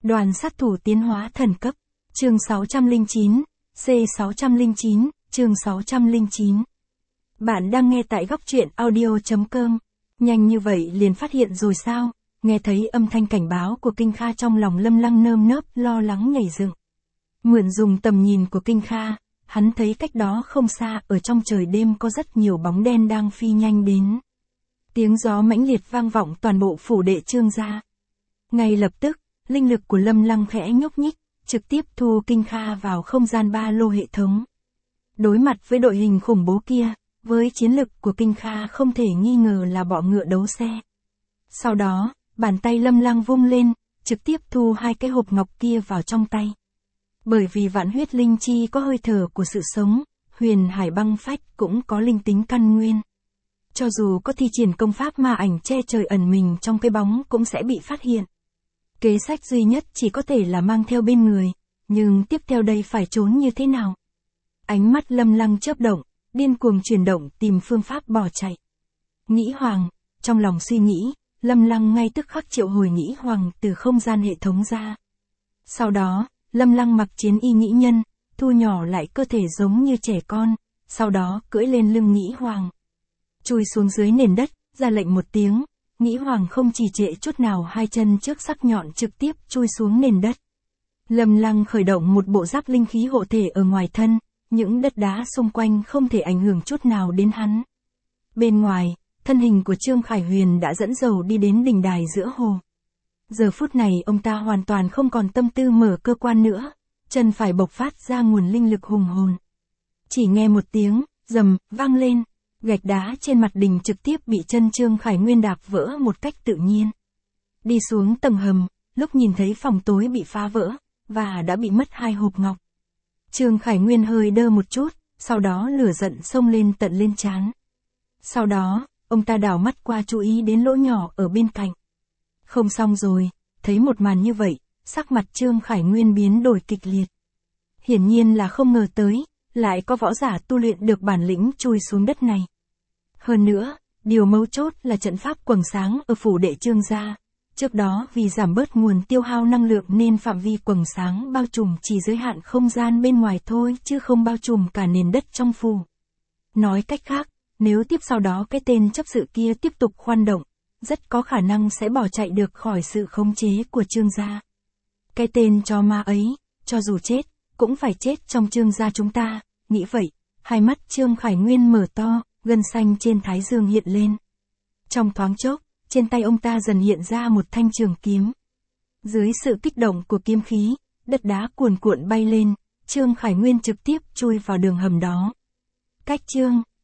Đoàn sát thủ tiến hóa thần cấp. Chương 609, C609, chương 609. Bạn đang nghe tại góc truyện audio.com. Nhanh như vậy liền phát hiện rồi sao? Nghe thấy âm thanh cảnh báo của Kinh Kha trong lòng Lâm Lăng nơm nớp lo lắng nhảy dựng. Mượn dùng tầm nhìn của Kinh Kha, hắn thấy cách đó không xa ở trong trời đêm có rất nhiều bóng đen đang phi nhanh đến. Tiếng gió mãnh liệt vang vọng toàn bộ phủ đệ Trương gia. Ngay lập tức, linh lực của Lâm Lăng khẽ nhúc nhích, trực tiếp thu Kinh Kha vào không gian ba lô hệ thống. Đối mặt với đội hình khủng bố kia, với chiến lực của Kinh Kha không thể nghi ngờ là bọ ngựa đấu xe. Sau đó, bàn tay Lâm Lăng vung lên, trực tiếp thu hai cái hộp ngọc kia vào trong tay. Bởi vì vạn huyết linh chi có hơi thở của sự sống, huyền hải băng phách cũng có linh tính căn nguyên. Cho dù có thi triển công pháp ma ảnh che trời ẩn mình trong cái bóng cũng sẽ bị phát hiện. Kế sách duy nhất chỉ có thể là mang theo bên người, nhưng tiếp theo đây phải trốn như thế nào? Ánh mắt Lâm Lăng chớp động, điên cuồng chuyển động tìm phương pháp bỏ chạy. Nghĩ hoàng, trong lòng suy nghĩ, Lâm Lăng ngay tức khắc triệu hồi nghĩ hoàng từ không gian hệ thống ra. Sau đó, Lâm Lăng mặc chiến y nghĩ nhân, thu nhỏ lại cơ thể giống như trẻ con, sau đó cưỡi lên lưng nghĩ hoàng. Chui xuống dưới nền đất, ra lệnh một tiếng, nghĩ hoàng không trì trệ chút nào, hai chân trước sắc nhọn trực tiếp chui xuống nền đất. Lâm Lăng khởi động một bộ giáp linh khí hộ thể ở ngoài thân, những đất đá xung quanh không thể ảnh hưởng chút nào đến hắn. Bên ngoài, thân hình của Trương Khải Huyền đã dẫn dầu đi đến đỉnh đài giữa hồ. Giờ phút này ông ta hoàn toàn không còn tâm tư mở cơ quan nữa, chân phải bộc phát ra nguồn linh lực hùng hồn. Chỉ nghe một tiếng, rầm, vang lên, gạch đá trên mặt đỉnh trực tiếp bị chân Trương Khải Nguyên đạp vỡ một cách tự nhiên. Đi xuống tầng hầm, lúc nhìn thấy phòng tối bị phá vỡ, và đã bị mất hai hộp ngọc. Trương Khải Nguyên hơi đơ một chút, sau đó lửa giận xông lên tận lên trán. Sau đó, ông ta đảo mắt qua chú ý đến lỗ nhỏ ở bên cạnh. Không xong rồi, thấy một màn như vậy, sắc mặt Trương Khải Nguyên biến đổi kịch liệt. Hiển nhiên là không ngờ tới, lại có võ giả tu luyện được bản lĩnh chui xuống đất này. Hơn nữa, điều mấu chốt là trận pháp quầng sáng ở phủ đệ Trương gia. Trước đó vì giảm bớt nguồn tiêu hao năng lượng nên phạm vi quầng sáng bao trùm chỉ giới hạn không gian bên ngoài thôi chứ không bao trùm cả nền đất trong phủ. Nói cách khác, nếu tiếp sau đó cái tên chấp sự kia tiếp tục khoan động, rất có khả năng sẽ bỏ chạy được khỏi sự khống chế của Trương gia. Cái tên chó ma ấy, cho dù chết, cũng phải chết trong Trương gia chúng ta, nghĩ vậy, hai mắt Trương Khải Nguyên mở to, gân xanh trên thái dương hiện lên. Trong thoáng chốc, trên tay ông ta dần hiện ra một thanh trường kiếm. Dưới sự kích động của kiếm khí, đất đá cuồn cuộn bay lên, Trương Khải Nguyên trực tiếp chui vào đường hầm đó. Cách Trương